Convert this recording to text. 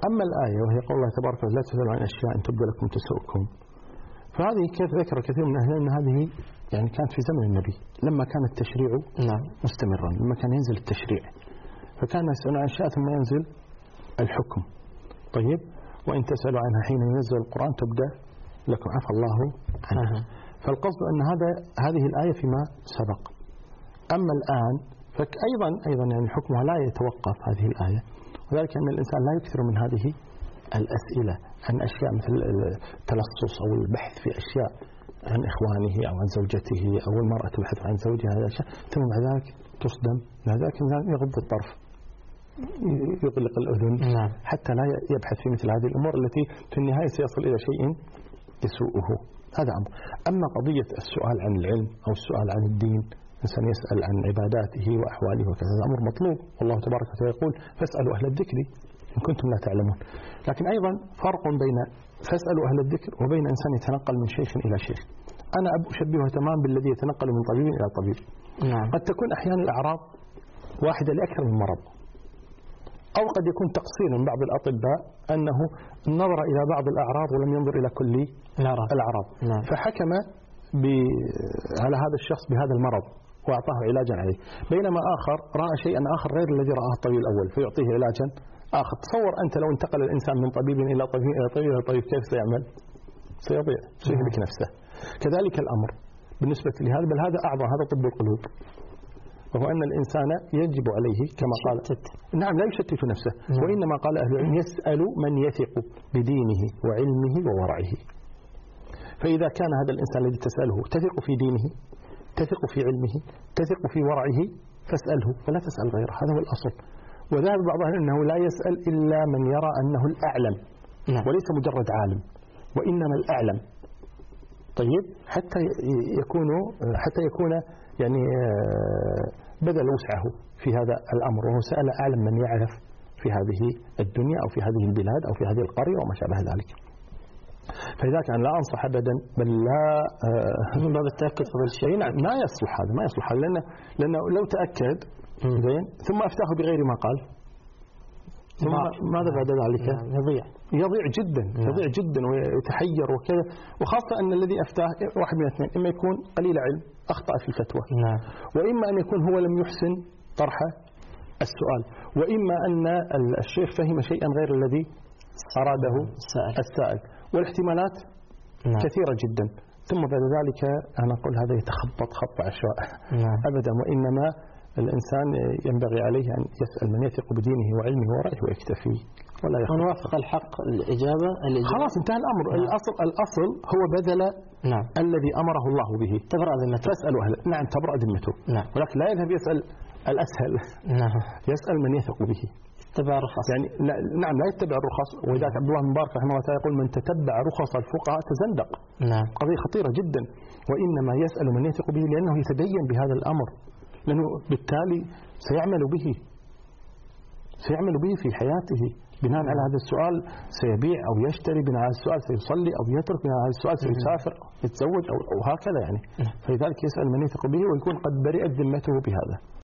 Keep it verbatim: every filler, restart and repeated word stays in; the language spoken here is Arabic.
أما الآية وهي قول الله تبارك وتعالى لا تسألوا عن أشياء إن تبدى لكم تسؤكم، فهذه كيف ذكر كثير من أهلنا أن هذه يعني كانت في زمن النبي لما كان التشريع نعم. مستمرا، لما كان ينزل التشريع فكان يسألون عن أشياء ثم ينزل الحكم. طيب وإن تسألوا عنها حين ينزل القرآن تبدأ لكم عفى الله عنها. فالقصد أن هذا هذه الآية فيما سبق. أما الآن فأيضا أيضا يعني حكمها لا يتوقف هذه الآية، وذلك أن الإنسان لا يكثر من هذه الأسئلة عن أشياء مثل التلصص أو البحث في أشياء عن إخوانه أو عن زوجته أو المرأة تبحث عن زوجها، هذا الأشياء ثم بعد ذلك تصدم، بعد ذلك يغض الطرف يغلق الأذن نعم. حتى لا يبحث في مثل هذه الأمور التي في النهاية سيصل إلى شيء يسوءه. هذا أمر. أما قضية السؤال عن العلم أو السؤال عن الدين، الإنسان يسأل عن عباداته وأحواله وكذا، هذا أمر مطلوب، والله تبارك وتعالى يقول فاسألوا أهل الذكر إن كنتم لا تعلمون. لكن أيضا فرق بين فاسألوا أهل الذكر وبين إنسان يتنقل من شيخ إلى شيخ. أنا أشبهه تمام بالذي يتنقل من طبيب إلى طبيب. نعم. قد تكون أحيانا الأعراض واحدة لأكثر من مرض، أو قد يكون تقصير من بعض الأطباء أنه نظر إلى بعض الأعراض ولم ينظر إلى كل الأعراض. نعم. فحكم على هذا الشخص بهذا المرض وأعطاه علاجا عليه، بينما آخر رأى شيئا آخر غير الذي رآه الطبيب الأول فيعطيه علاجا آخر. تصور أنت لو انتقل الإنسان من طبيب إلى طبيب إلى طبيب إلى طبيب كيف سيعمل؟ سيضيع، سيهلك نفسه. كذلك الأمر بالنسبة لهذا، بل هذا أعظم، هذا طب القلوب، وهو أن الإنسان يجب عليه كما قال نعم لا يشتت نفسه، وإنما قال أهل العلم يسأل من يثق بدينه وعلمه وورعه. فإذا كان هذا الإنسان الذي تسأله تثق في دينه، تثق في علمه، تثق في ورعه، فاسأله ولا تسأل غيره، هذا هو الأصل. وذهب بعض أهل أنه لا يسأل إلا من يرى أنه الأعلم وليس مجرد عالم، وإنما الأعلم. طيب حتى يكون حتى يكون يعني بذل وسعه في هذا الأمر، وهو سأل أعلم من يعرف في هذه الدنيا أو في هذه البلاد أو في هذه القرية وما شابه ذلك. فلذلك أنا لا أنصح أبدا، بل لا من باب التأكد قبل شيء. نعم ما يصلح هذا، ما يصلح هذا، لأنه لأنه لو تأكد زين ثم أفتاه بغير ما قال ثم ماذا بعد ذلك؟ يضيع يضيع جدا يضيع جدا ويتحير وكذا. وخاصة أن الذي أفتاه واحد من اثنين، إما يكون قليل علم أخطأ في الفتوى، نعم. وإما أن يكون هو لم يحسن طرح السؤال، وإما أن الشيخ فهم شيئا غير الذي أراده السائل, السائل. والاحتمالات نعم. كثيرة جدا. ثم بعد ذلك أنا أقول هذا يتخبط خط عشواء نعم. أبدا، وإنما الإنسان ينبغي عليه أن يسأل من يثق بدينه وعلمه ورأيه ويكتفي ولا يخطئ. من وافق الحق الإجابة, الإجابة خلاص انتهى الأمر. نعم. الأصل الأصل هو بذل نعم. الذي أمره الله به، تبرأ ذمته، فاسألوا أهل نعم تبرأ ذمته، نعم. ولكن لا يذهب يسأل الأسهل، نعم. يسأل من يثق به، يتبع رخص يعني لا نعم لا يتبع الرخص. ولذلك عبد الله بن مبارك رحمه الله تعالى يقول من تتبع رخص الفقهاء تزندق. نعم. قضية خطيرة جدا. وإنما يسأل من يثق به لأنه يتدين بهذا الأمر، لأنه بالتالي سيعمل به سيعمل به في حياته بناء على هذا السؤال، سيبيع أو يشتري بناء على السؤال، سيصلي أو يترك بناء على السؤال، سيسافر يتزوج أو, أو هكذا يعني. فلذلك يسأل من يثق به ويكون قد برئت ذمته بهذا.